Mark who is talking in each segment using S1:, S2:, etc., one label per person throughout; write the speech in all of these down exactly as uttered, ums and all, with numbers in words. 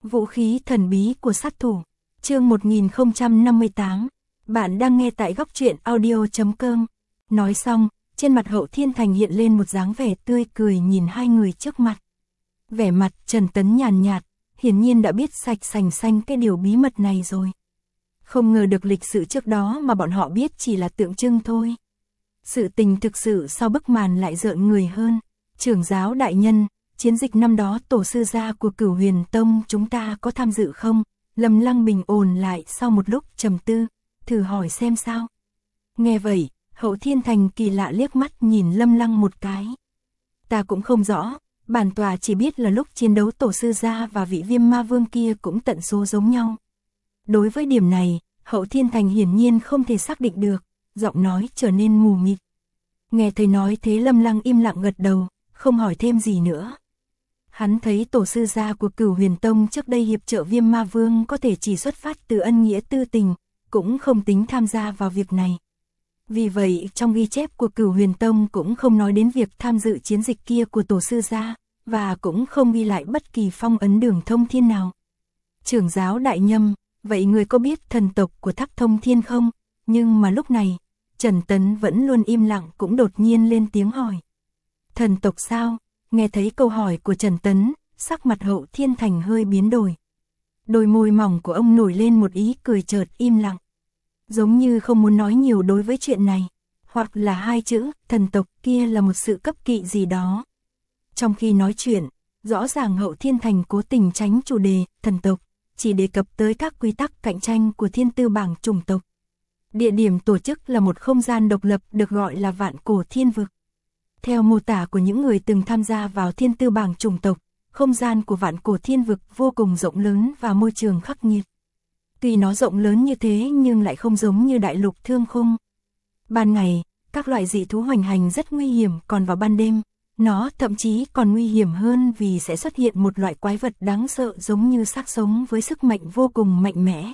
S1: Vũ khí thần bí của sát thủ. Chương một nghìn không trăm năm mươi tám. Bạn đang nghe tại góc truyện audio chấm com. Nói xong, trên mặt Hậu Thiên Thành hiện lên một dáng vẻ tươi cười nhìn hai người trước mặt. Vẻ mặt Trần Tấn nhàn nhạt, hiển nhiên đã biết sạch sành xanh cái điều bí mật này rồi. Không ngờ được lịch sử trước đó mà bọn họ biết chỉ là tượng trưng thôi. Sự tình thực sự sau bức màn lại rợn người hơn. Trưởng giáo đại nhân, chiến dịch năm đó tổ sư gia của Cửu Huyền Tông chúng ta có tham dự không? Lâm Lăng bình ổn lại sau một lúc trầm tư, thử hỏi xem sao. Nghe vậy, Hậu Thiên Thành kỳ lạ liếc mắt nhìn Lâm Lăng một cái. Ta cũng không rõ, bản tòa chỉ biết là lúc chiến đấu tổ sư gia và vị Viêm Ma Vương kia cũng tận số giống nhau. Đối với điểm này, Hậu Thiên Thành hiển nhiên không thể xác định được, giọng nói trở nên mù mịt. Nghe thầy nói thế Lâm Lăng im lặng gật đầu, không hỏi thêm gì nữa. Hắn thấy tổ sư gia của Cửu Huyền Tông trước đây hiệp trợ Viêm Ma Vương có thể chỉ xuất phát từ ân nghĩa tư tình, cũng không tính tham gia vào việc này. Vì vậy, trong ghi chép của Cửu Huyền Tông cũng không nói đến việc tham dự chiến dịch kia của tổ sư gia, và cũng không ghi lại bất kỳ phong ấn Đường Thông Thiên nào. Trưởng giáo đại nhâm, vậy người có biết thần tộc của Tháp Thông Thiên không? Nhưng mà lúc này, Trần Tấn vẫn luôn im lặng cũng đột nhiên lên tiếng hỏi. Thần tộc sao? Nghe thấy câu hỏi của Trần Tấn, sắc mặt Hậu Thiên Thành hơi biến đổi. Đôi môi mỏng của ông nổi lên một ý cười chợt im lặng. Giống như không muốn nói nhiều đối với chuyện này. Hoặc là hai chữ, thần tộc kia là một sự cấp kỵ gì đó. Trong khi nói chuyện, rõ ràng Hậu Thiên Thành cố tình tránh chủ đề, thần tộc, chỉ đề cập tới các quy tắc cạnh tranh của thiên tư bảng chủng tộc. Địa điểm tổ chức là một không gian độc lập được gọi là Vạn Cổ Thiên Vực. Theo mô tả của những người từng tham gia vào thiên tư bảng chủng tộc, không gian của Vạn Cổ Thiên Vực vô cùng rộng lớn và môi trường khắc nghiệt. Tuy nó rộng lớn như thế nhưng lại không giống như đại lục Thương Khung. Ban ngày, các loại dị thú hoành hành rất nguy hiểm, còn vào ban đêm, nó thậm chí còn nguy hiểm hơn vì sẽ xuất hiện một loại quái vật đáng sợ giống như xác sống với sức mạnh vô cùng mạnh mẽ.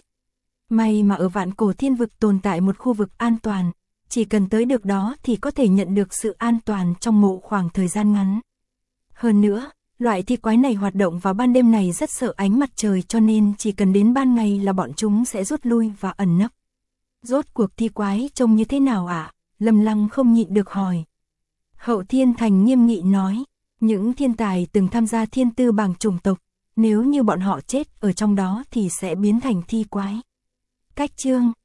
S1: May mà ở Vạn Cổ Thiên Vực tồn tại một khu vực an toàn, chỉ cần tới được đó thì có thể nhận được sự an toàn trong một khoảng thời gian ngắn. Hơn nữa, loại thi quái này hoạt động vào ban đêm này rất sợ ánh mặt trời cho nên chỉ cần đến ban ngày là bọn chúng sẽ rút lui và ẩn nấp. Rốt cuộc thi quái trông như thế nào ạ? À? Lâm Lăng không nhịn được hỏi. Hậu Thiên Thành nghiêm nghị nói, những thiên tài từng tham gia thiên tư bảng chủng tộc, nếu như bọn họ chết ở trong đó thì sẽ biến thành thi quái. Cách chương